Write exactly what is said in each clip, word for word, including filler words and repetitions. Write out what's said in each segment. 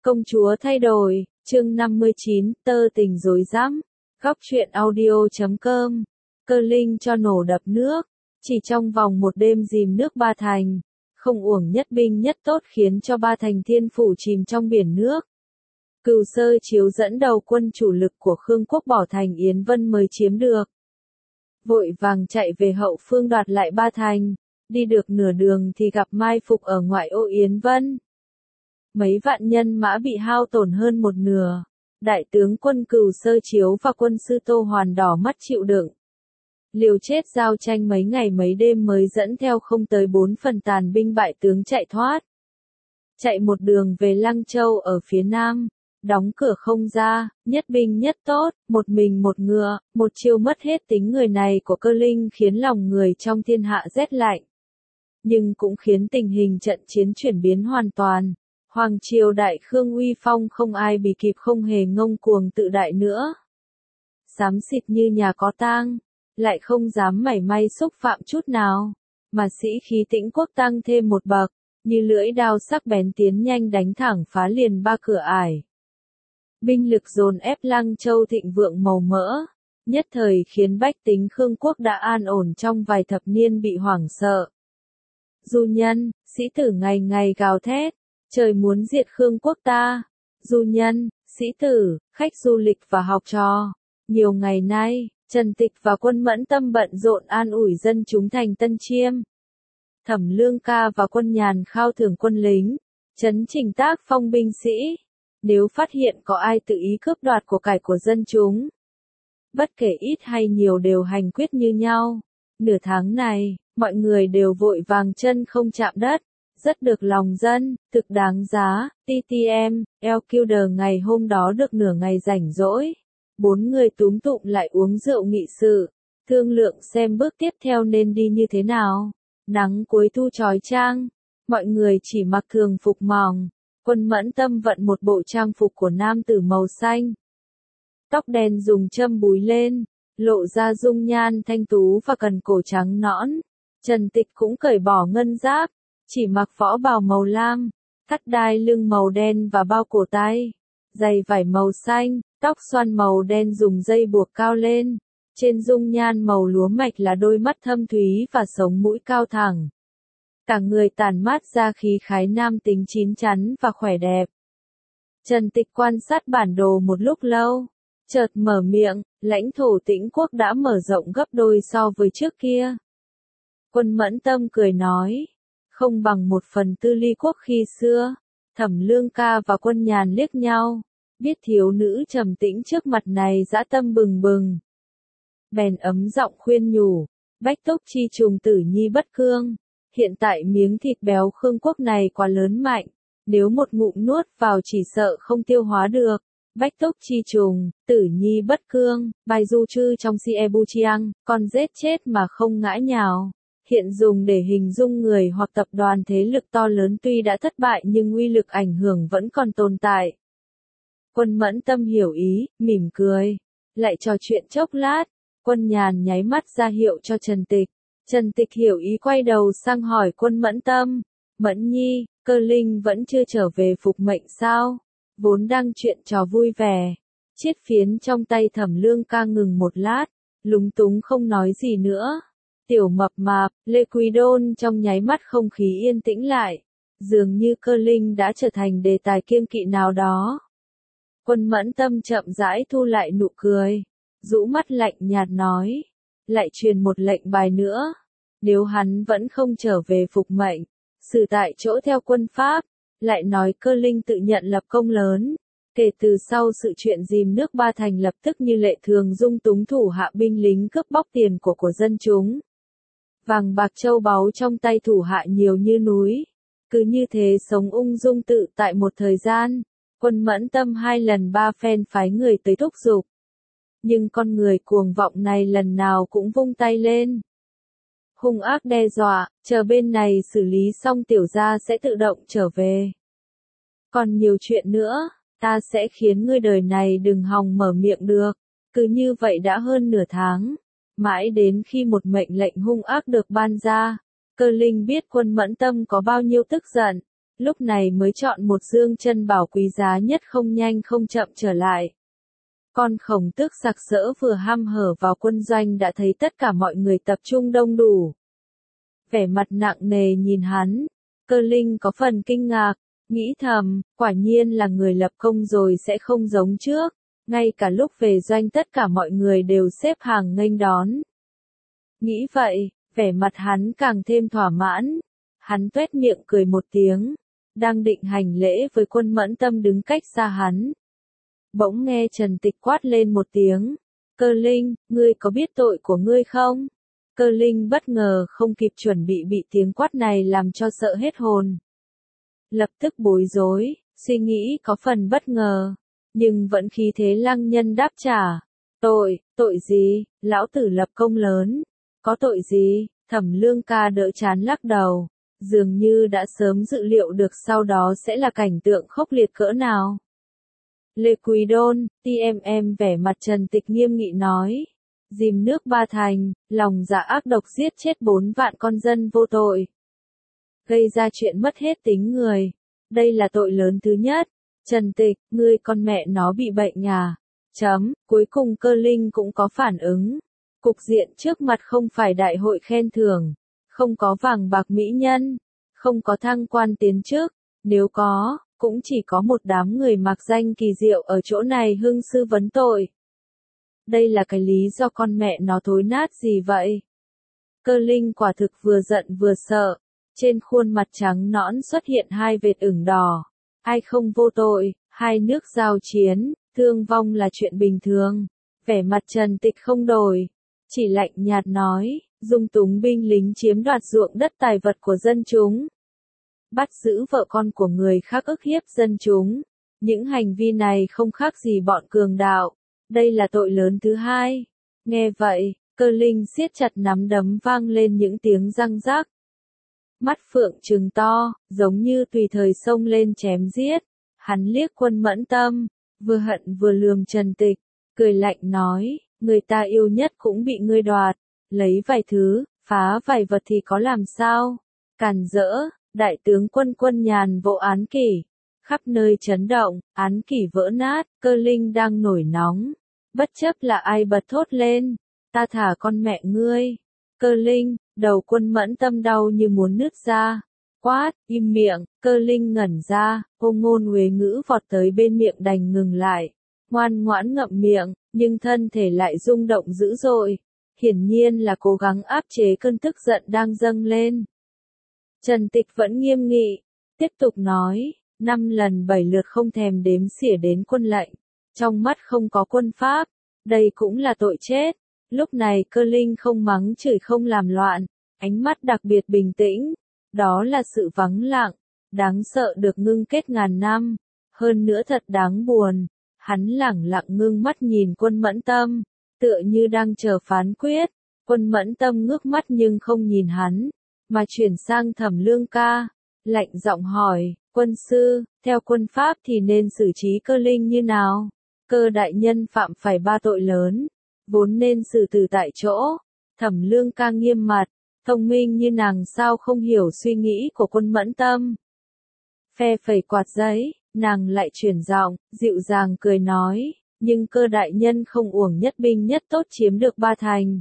Công chúa thay đổi, chương năm mươi chín, tơ tình rối rắm. Góc truyện audio chấm com. Cơ linh cho nổ đập nước. Chỉ trong vòng một đêm dìm nước Ba Thành. Không uổng nhất binh nhất tốt khiến cho Ba Thành thiên phủ chìm trong biển nước. Cửu Sơ Chiếu dẫn đầu quân chủ lực của Khương quốc bỏ thành Yến Vân mới chiếm được. Vội vàng chạy về hậu phương đoạt lại Ba Thành. Đi được nửa đường thì gặp mai phục ở ngoại ô Yến Vân. Mấy vạn nhân mã bị hao tổn hơn một nửa. Đại tướng quân Cửu Sơ Chiếu và quân sư Tô Hoàn đỏ mắt chịu đựng. Liều chết giao tranh mấy ngày mấy đêm mới dẫn theo không tới bốn phần tàn binh bại tướng chạy thoát. Chạy một đường về Lăng Châu ở phía nam, đóng cửa không ra, nhất binh nhất tốt, một mình một ngựa, một chiêu mất hết tính người này của Cơ Linh khiến lòng người trong thiên hạ rét lạnh. Nhưng cũng khiến tình hình trận chiến chuyển biến hoàn toàn. Hoàng triều Đại Khương uy phong không ai bì kịp, không hề ngông cuồng tự đại nữa. Xám xịt như nhà có tang, lại không dám mảy may xúc phạm chút nào, mà sĩ khí Tĩnh quốc tăng thêm một bậc, như lưỡi đao sắc bén tiến nhanh đánh thẳng phá liền ba cửa ải. Binh lực dồn ép Lăng Châu thịnh vượng màu mỡ, nhất thời khiến bách tính Khương quốc đã an ổn trong vài thập niên bị hoảng sợ. Du nhân, sĩ tử ngày ngày gào thét, trời muốn diệt Khương quốc ta. Du nhân, sĩ tử, khách du lịch và học trò. Nhiều ngày nay, Trần Tịch và quân Mẫn Tâm bận rộn an ủi dân chúng thành Tân Chiêm. Thẩm Lương Ca và quân Nhàn khao thưởng quân lính, chấn chỉnh tác phong binh sĩ. Nếu phát hiện có ai tự ý cướp đoạt của cải của dân chúng, bất kể ít hay nhiều đều hành quyết như nhau. Nửa tháng này, mọi người đều vội vàng chân không chạm đất. Rất được lòng dân, thực đáng giá. tê tê em, El Kilder ngày hôm đó được nửa ngày rảnh rỗi. Bốn người túm tụm lại uống rượu nghị sự, thương lượng xem bước tiếp theo nên đi như thế nào. Nắng cuối thu chói chang, mọi người chỉ mặc thường phục mỏng. Quân Mẫn Tâm vận một bộ trang phục của nam tử màu xanh. Tóc đen dùng châm búi lên, lộ ra dung nhan thanh tú và cần cổ trắng nõn. Trần Tịch cũng cởi bỏ ngân giáp, chỉ mặc võ bào màu lam, thắt đai lưng màu đen và bao cổ tay, giày vải màu xanh, tóc xoăn màu đen dùng dây buộc cao lên, trên dung nhan màu lúa mạch là đôi mắt thâm thúy và sống mũi cao thẳng. Cả người tản mát ra khí khái nam tính chín chắn và khỏe đẹp. Trần Tịch quan sát bản đồ một lúc lâu, chợt mở miệng, lãnh thổ Tĩnh quốc đã mở rộng gấp đôi so với trước kia. Quân Mẫn Tâm cười nói, không bằng một phần Tư Ly quốc khi xưa. Thẩm Lương Ca và quân Nhàn liếc nhau, biết thiếu nữ trầm tĩnh trước mặt này dã tâm bừng bừng. Bèn ấm giọng khuyên nhủ, bách túc chi trùng tử nhi bất cương. Hiện tại miếng thịt béo Khương quốc này quá lớn mạnh, nếu một ngụm nuốt vào chỉ sợ không tiêu hóa được. Bách túc chi trùng, tử nhi bất cương, bài du chư trong si e bu chiang, con rết chết mà không ngã nhào. Hiện dùng để hình dung người hoặc tập đoàn thế lực to lớn tuy đã thất bại nhưng uy lực ảnh hưởng vẫn còn tồn tại. Quân Mẫn Tâm hiểu ý, mỉm cười, lại trò chuyện chốc lát. Quân Nhàn nháy mắt ra hiệu cho Trần Tịch. Trần Tịch hiểu ý quay đầu sang hỏi quân Mẫn Tâm, Mẫn Nhi, Cơ Linh vẫn chưa trở về phục mệnh sao? Vốn đang chuyện trò vui vẻ. Chiếc phiến trong tay Thẩm Lương Ca ngừng một lát, lúng túng không nói gì nữa. Tiểu mập mạp, Lê Quý Đôn trong nháy mắt không khí yên tĩnh lại. Dường như Cơ Linh đã trở thành đề tài kiêng kỵ nào đó. Quân Mẫn Tâm chậm rãi thu lại nụ cười, rũ mắt lạnh nhạt nói, lại truyền một lệnh bài nữa. Nếu hắn vẫn không trở về phục mệnh, xử tại chỗ theo quân pháp. Lại nói Cơ Linh tự nhận lập công lớn. Kể từ sau sự chuyện dìm nước Ba Thành lập tức như lệ thường dung túng thủ hạ binh lính cướp bóc tiền của của dân chúng. Vàng bạc châu báu trong tay thủ hạ nhiều như núi. Cứ như thế sống ung dung tự tại một thời gian. Quân Mẫn Tâm hai lần ba phen phái người tới thúc giục. Nhưng con người cuồng vọng này lần nào cũng vung tay lên. Hung ác đe dọa, chờ bên này xử lý xong tiểu gia sẽ tự động trở về. Còn nhiều chuyện nữa, ta sẽ khiến ngươi đời này đừng hòng mở miệng được. Cứ như vậy đã hơn nửa tháng. Mãi đến khi một mệnh lệnh hung ác được ban ra, Cơ Linh biết quân Mẫn Tâm có bao nhiêu tức giận. lúc này mới chọn một dương chân bảo quý giá nhất không nhanh không chậm trở lại. Con khổng tước sặc sỡ vừa ham hở vào quân doanh đã thấy tất cả mọi người tập trung đông đủ. Vẻ mặt nặng nề nhìn hắn, Cơ Linh có phần kinh ngạc, nghĩ thầm, quả nhiên là người lập công rồi sẽ không giống trước, ngay cả lúc về doanh tất cả mọi người đều xếp hàng nghênh đón. Nghĩ vậy, vẻ mặt hắn càng thêm thỏa mãn, hắn tuét miệng cười một tiếng, đang định hành lễ với Quân Mẫn Tâm đứng cách xa hắn. Bỗng nghe Trần Tịch quát lên một tiếng, Cơ Linh, ngươi có biết tội của ngươi không? Cơ Linh bất ngờ không kịp chuẩn bị bị tiếng quát này làm cho sợ hết hồn. Lập tức bối rối, suy nghĩ có phần bất ngờ, nhưng vẫn khí thế lăng nhân đáp trả. Tội, tội gì, lão tử lập công lớn, có tội gì, Thẩm Lương Ca đỡ chán lắc đầu, dường như đã sớm dự liệu được sau đó sẽ là cảnh tượng khốc liệt cỡ nào. Lê Quý Đôn, ti em em vẻ mặt Trần Tịch nghiêm nghị nói. Dìm nước Ba Thành, lòng dạ ác độc giết chết bốn vạn con dân vô tội. Gây ra chuyện mất hết tính người. Đây là tội lớn thứ nhất. Trần Tịch, ngươi con mẹ nó bị bệnh à? Chấm, cuối cùng Cơ Linh cũng có phản ứng. Cục diện trước mặt không phải đại hội khen thưởng, không có vàng bạc mỹ nhân, không có thăng quan tiến chức, nếu có, cũng chỉ có một đám người mặc danh kỳ diệu ở chỗ này hưng sư vấn tội. Đây là cái lý do con mẹ nó thối nát gì vậy? Cơ Linh quả thực vừa giận vừa sợ, trên khuôn mặt trắng nõn xuất hiện hai vệt ửng đỏ. Ai không vô tội, hai nước giao chiến, thương vong là chuyện bình thường. Vẻ mặt Trần Tịch không đổi, chỉ lạnh nhạt nói, dung túng binh lính chiếm đoạt ruộng đất tài vật của dân chúng. Bắt giữ vợ con của người khác ức hiếp dân chúng. Những hành vi này không khác gì bọn cường đạo. Đây là tội lớn thứ hai. Nghe vậy, Cơ Linh siết chặt nắm đấm vang lên những tiếng răng rắc. Mắt phượng trừng to, giống như tùy thời xông lên chém giết. Hắn liếc Quân Mẫn Tâm, vừa hận vừa lườm Trần Tịch, cười lạnh nói, người ta yêu nhất cũng bị ngươi đoạt, lấy vài thứ, phá vài vật thì có làm sao? Càn rỡ, đại tướng Quân Quân Nhàn vỗ án kỷ. Khắp nơi chấn động, án kỷ vỡ nát, Cơ Linh đang nổi nóng. Bất chấp là ai bật thốt lên, ta thả con mẹ ngươi. Cơ Linh, đầu Quân Mẫn Tâm đau như muốn nứt ra. Quát, im miệng, Cơ Linh ngẩn ra, cô ngôn huế ngữ vọt tới bên miệng đành ngừng lại. Ngoan ngoãn ngậm miệng, nhưng thân thể lại rung động dữ dội. Hiển nhiên là cố gắng áp chế cơn tức giận đang dâng lên. Trần Tịch vẫn nghiêm nghị, tiếp tục nói. Năm lần bảy lượt không thèm đếm xỉa đến quân lệnh, trong mắt không có quân pháp, đây cũng là tội chết. Lúc này Cơ Linh không mắng chửi không làm loạn, ánh mắt đặc biệt bình tĩnh, đó là sự vắng lặng, đáng sợ được ngưng kết ngàn năm, hơn nữa thật đáng buồn. Hắn lẳng lặng ngưng mắt nhìn Quân Mẫn Tâm, tựa như đang chờ phán quyết. Quân Mẫn Tâm ngước mắt nhưng không nhìn hắn, mà chuyển sang Thẩm Lương Ca, lạnh giọng hỏi. Quân sư, theo quân pháp thì nên xử trí Cơ Linh như nào? Cơ đại nhân phạm phải ba tội lớn, vốn nên xử tử tại chỗ. Thẩm Lương Ca nghiêm mặt, thông minh như nàng sao không hiểu suy nghĩ của Quân Mẫn Tâm. Phe phẩy quạt giấy, nàng lại chuyển giọng, dịu dàng cười nói, nhưng Cơ đại nhân không uổng nhất binh nhất tốt chiếm được Ba Thành.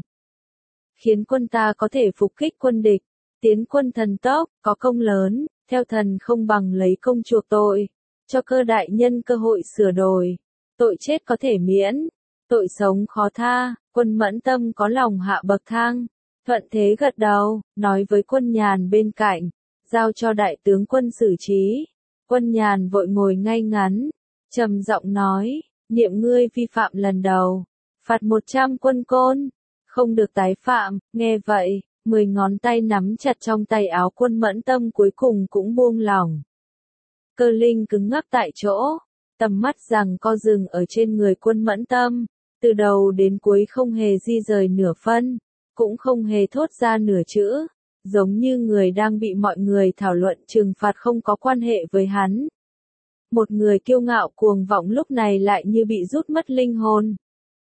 Khiến quân ta có thể phục kích quân địch, tiến quân thần tốc, có công lớn. Theo thần không bằng lấy công chuộc tội, cho Cơ đại nhân cơ hội sửa đổi, tội chết có thể miễn, tội sống khó tha. Quân Mẫn Tâm có lòng hạ bậc thang, thuận thế gật đầu, nói với Quân Nhàn bên cạnh, giao cho đại tướng quân xử trí. Quân Nhàn vội ngồi ngay ngắn, trầm giọng nói, niệm ngươi vi phạm lần đầu, phạt một trăm quân côn, không được tái phạm. Nghe vậy, mười ngón tay nắm chặt trong tay áo Quân Mẫn Tâm cuối cùng cũng buông lỏng. Cơ Linh cứng ngắc tại chỗ, tầm mắt rằng co dừng ở trên người Quân Mẫn Tâm, từ đầu đến cuối không hề di rời nửa phân, cũng không hề thốt ra nửa chữ, giống như người đang bị mọi người thảo luận trừng phạt không có quan hệ với hắn. Một người kiêu ngạo cuồng vọng lúc này lại như bị rút mất linh hồn.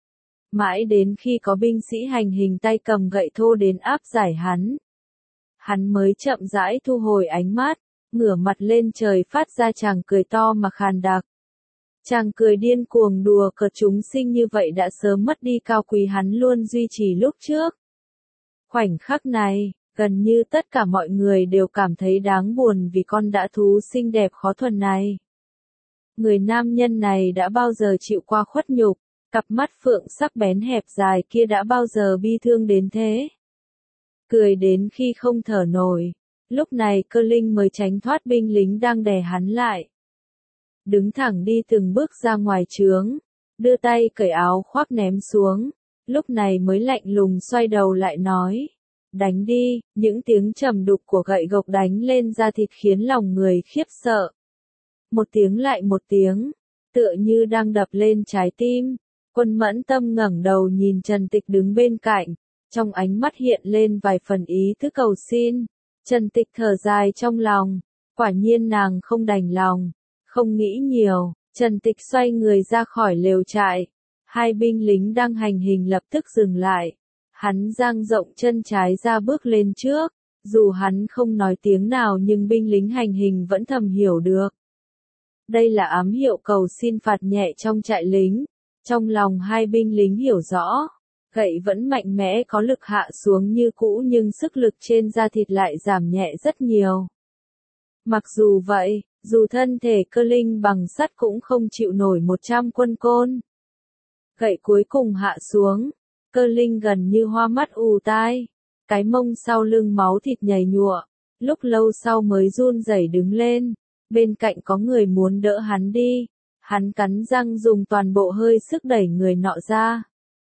Mãi đến khi có binh sĩ hành hình tay cầm gậy thô đến áp giải hắn, hắn mới chậm rãi thu hồi ánh mắt, ngửa mặt lên trời phát ra tràng cười to mà khàn đặc. Chàng cười điên cuồng đùa cợt chúng sinh như vậy đã sớm mất đi cao quý hắn luôn duy trì lúc trước. Khoảnh khắc này, gần như tất cả mọi người đều cảm thấy đáng buồn vì con dã thú xinh đẹp khó thuần này. Người nam nhân này đã bao giờ chịu qua khuất nhục, cặp mắt phượng sắc bén hẹp dài kia đã bao giờ bi thương đến thế. Cười đến khi không thở nổi, lúc này Cơ Linh mới tránh thoát binh lính đang đè hắn lại. Đứng thẳng đi từng bước ra ngoài trướng, đưa tay cởi áo khoác ném xuống, lúc này mới lạnh lùng xoay đầu lại nói, đánh đi, những tiếng trầm đục của gậy gộc đánh lên da thịt khiến lòng người khiếp sợ. Một tiếng lại một tiếng, tựa như đang đập lên trái tim, Quân Mẫn Tâm ngẩng đầu nhìn Trần Tịch đứng bên cạnh, trong ánh mắt hiện lên vài phần ý thức cầu xin. Trần Tịch thở dài trong lòng, quả nhiên nàng không đành lòng. Không nghĩ nhiều, Trần Tịch xoay người ra khỏi lều trại. Hai binh lính đang hành hình lập tức dừng lại. Hắn dang rộng chân trái ra bước lên trước. Dù hắn không nói tiếng nào nhưng binh lính hành hình vẫn thầm hiểu được. Đây là ám hiệu cầu xin phạt nhẹ trong trại lính. Trong lòng hai binh lính hiểu rõ. Gậy vẫn mạnh mẽ có lực hạ xuống như cũ nhưng sức lực trên da thịt lại giảm nhẹ rất nhiều. Mặc dù vậy, dù thân thể Cơ Linh bằng sắt cũng không chịu nổi một trăm quân côn. Gậy cuối cùng hạ xuống, Cơ Linh gần như hoa mắt ù tai, cái mông sau lưng máu thịt nhầy nhụa, lúc lâu sau mới run rẩy đứng lên, bên cạnh có người muốn đỡ hắn đi, hắn cắn răng dùng toàn bộ hơi sức đẩy người nọ ra.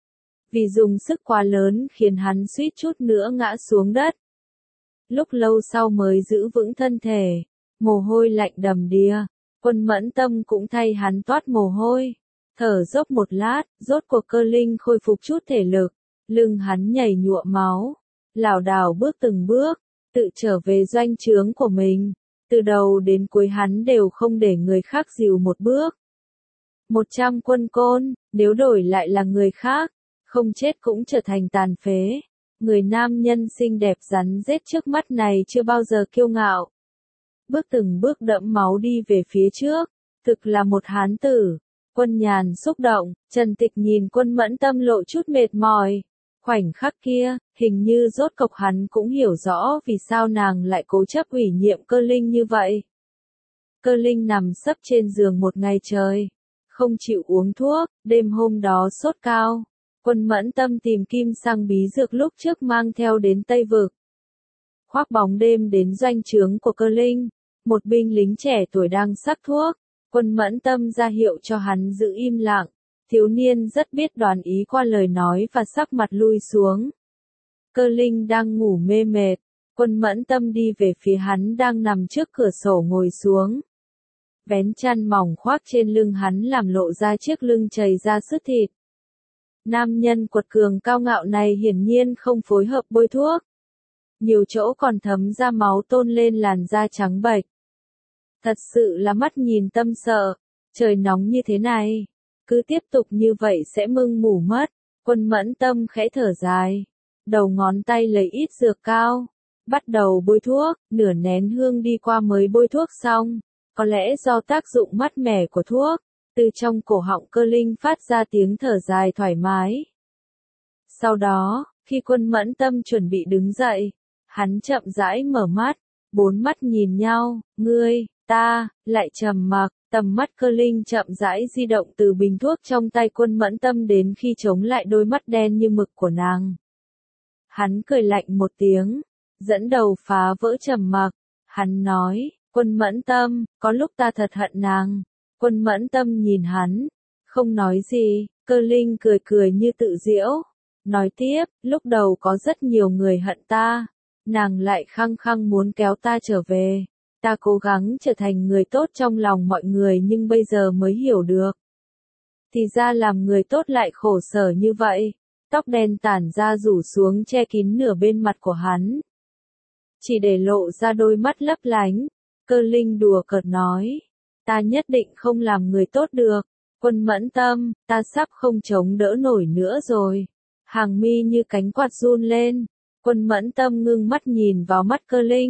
Vì dùng sức quá lớn khiến hắn suýt chút nữa ngã xuống đất. Lúc lâu sau mới giữ vững thân thể, mồ hôi lạnh đầm đìa, Quân Mẫn Tâm cũng thay hắn toát mồ hôi. Thở dốc một lát, rốt cuộc Cơ Linh khôi phục chút thể lực, lưng hắn nhảy nhụa máu, lảo đảo bước từng bước, tự trở về doanh trướng của mình. Từ đầu đến cuối hắn đều không để người khác dìu một bước. Một trăm quân côn, nếu đổi lại là người khác, không chết cũng trở thành tàn phế. Người nam nhân xinh đẹp rắn rết trước mắt này chưa bao giờ kiêu ngạo. Bước từng bước đẫm máu đi về phía trước, thực là một hán tử. Quân Nhàn xúc động, Trần Tịch nhìn Quân Mẫn Tâm lộ chút mệt mỏi. Khoảnh khắc kia, hình như rốt cục hắn cũng hiểu rõ vì sao nàng lại cố chấp ủy nhiệm Cơ Linh như vậy. Cơ Linh nằm sấp trên giường một ngày trời, không chịu uống thuốc, đêm hôm đó sốt cao. Quân Mẫn Tâm tìm kim sang bí dược lúc trước mang theo đến Tây Vực. Khoác bóng đêm đến doanh trướng của Cơ Linh, một binh lính trẻ tuổi đang sắc thuốc. Quân Mẫn Tâm ra hiệu cho hắn giữ im lặng, thiếu niên rất biết đoán ý qua lời nói và sắc mặt lui xuống. Cơ Linh đang ngủ mê mệt, Quân Mẫn Tâm đi về phía hắn đang nằm trước cửa sổ ngồi xuống. Vén chăn mỏng khoác trên lưng hắn làm lộ ra chiếc lưng chầy ra sứt thịt. Nam nhân quật cường cao ngạo này hiển nhiên không phối hợp bôi thuốc. Nhiều chỗ còn thấm ra máu tôn lên làn da trắng bệch. Thật sự là mắt nhìn tâm sợ, trời nóng như thế này, cứ tiếp tục như vậy sẽ mưng mủ mất. Quân Mẫn Tâm khẽ thở dài, đầu ngón tay lấy ít dược cao, bắt đầu bôi thuốc, nửa nén hương đi qua mới bôi thuốc xong, có lẽ do tác dụng mát mẻ của thuốc, từ trong cổ họng Cơ Linh phát ra tiếng thở dài thoải mái. Sau đó, khi Quân Mẫn Tâm chuẩn bị đứng dậy, hắn chậm rãi mở mắt, bốn mắt nhìn nhau, ngươi, ta, lại trầm mặc, tầm mắt Cơ Linh chậm rãi di động từ bình thuốc trong tay Quân Mẫn Tâm đến khi chống lại đôi mắt đen như mực của nàng. Hắn cười lạnh một tiếng, dẫn đầu phá vỡ trầm mặc, hắn nói, Quân Mẫn Tâm, có lúc ta thật hận nàng. Quân Mẫn Tâm nhìn hắn, không nói gì, Cơ Linh cười cười như tự giễu, nói tiếp, lúc đầu có rất nhiều người hận ta, nàng lại khăng khăng muốn kéo ta trở về. Ta cố gắng trở thành người tốt trong lòng mọi người nhưng bây giờ mới hiểu được. Thì ra làm người tốt lại khổ sở như vậy. Tóc đen tản ra rủ xuống che kín nửa bên mặt của hắn. Chỉ để lộ ra đôi mắt lấp lánh. Cơ Linh đùa cợt nói. Ta nhất định không làm người tốt được. Quân Mẫn Tâm, ta sắp không chống đỡ nổi nữa rồi. Hàng mi như cánh quạt run lên. Quân Mẫn Tâm ngưng mắt nhìn vào mắt Cơ Linh.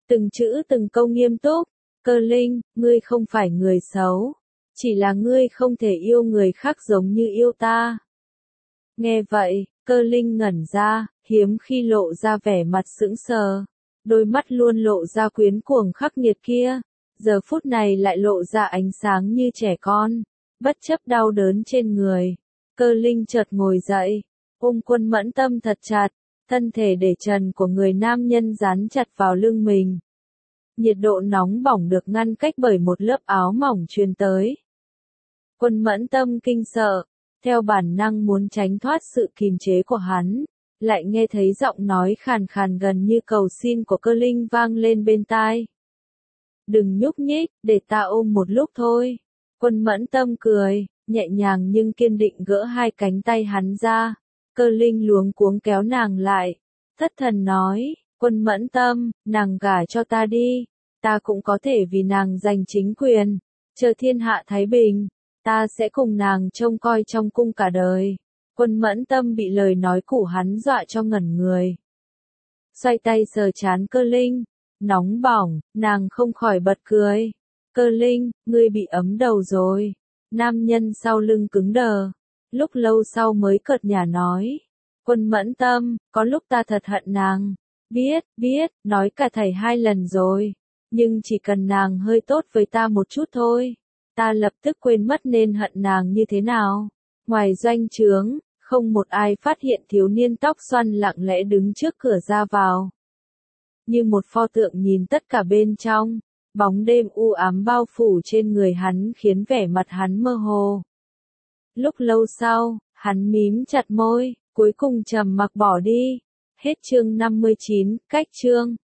Từng chữ từng câu nghiêm túc, Cơ Linh, ngươi không phải người xấu, chỉ là ngươi không thể yêu người khác giống như yêu ta. Nghe vậy, Cơ Linh ngẩn ra, hiếm khi lộ ra vẻ mặt sững sờ, đôi mắt luôn lộ ra quyến cuồng khắc nghiệt kia, giờ phút này lại lộ ra ánh sáng như trẻ con, bất chấp đau đớn trên người. Cơ Linh chợt ngồi dậy, ôm Quân Mẫn Tâm thật chặt, thân thể để trần của người nam nhân dán chặt vào lưng mình. Nhiệt độ nóng bỏng được ngăn cách bởi một lớp áo mỏng truyền tới. Quân Mẫn Tâm kinh sợ, theo bản năng muốn tránh thoát sự kìm chế của hắn, lại nghe thấy giọng nói khàn khàn gần như cầu xin của Cơ Linh vang lên bên tai. Đừng nhúc nhích, để ta ôm một lúc thôi. Quân Mẫn Tâm cười, nhẹ nhàng nhưng kiên định gỡ hai cánh tay hắn ra. Cơ Linh luống cuống kéo nàng lại, thất thần nói, Quân Mẫn Tâm, nàng gả cho ta đi, ta cũng có thể vì nàng giành chính quyền, chờ thiên hạ thái bình, ta sẽ cùng nàng trông coi trong cung cả đời. Quân Mẫn Tâm bị lời nói của hắn dọa cho ngẩn người. Xoay tay sờ trán Cơ Linh, nóng bỏng, nàng không khỏi bật cười. Cơ Linh, ngươi bị ấm đầu rồi. Nam nhân sau lưng cứng đờ, lúc lâu sau mới cợt nhả nói. Quân Mẫn Tâm, có lúc ta thật hận nàng. Biết, biết, nói cả thảy hai lần rồi. Nhưng chỉ cần nàng hơi tốt với ta một chút thôi, ta lập tức quên mất nên hận nàng như thế nào. Ngoài doanh trướng, không một ai phát hiện thiếu niên tóc xoăn lặng lẽ đứng trước cửa ra vào. Như một pho tượng nhìn tất cả bên trong, bóng đêm u ám bao phủ trên người hắn khiến vẻ mặt hắn mơ hồ. Lúc lâu sau, hắn mím chặt môi, cuối cùng trầm mặc bỏ đi. Hết chương năm mươi chín, cách chương.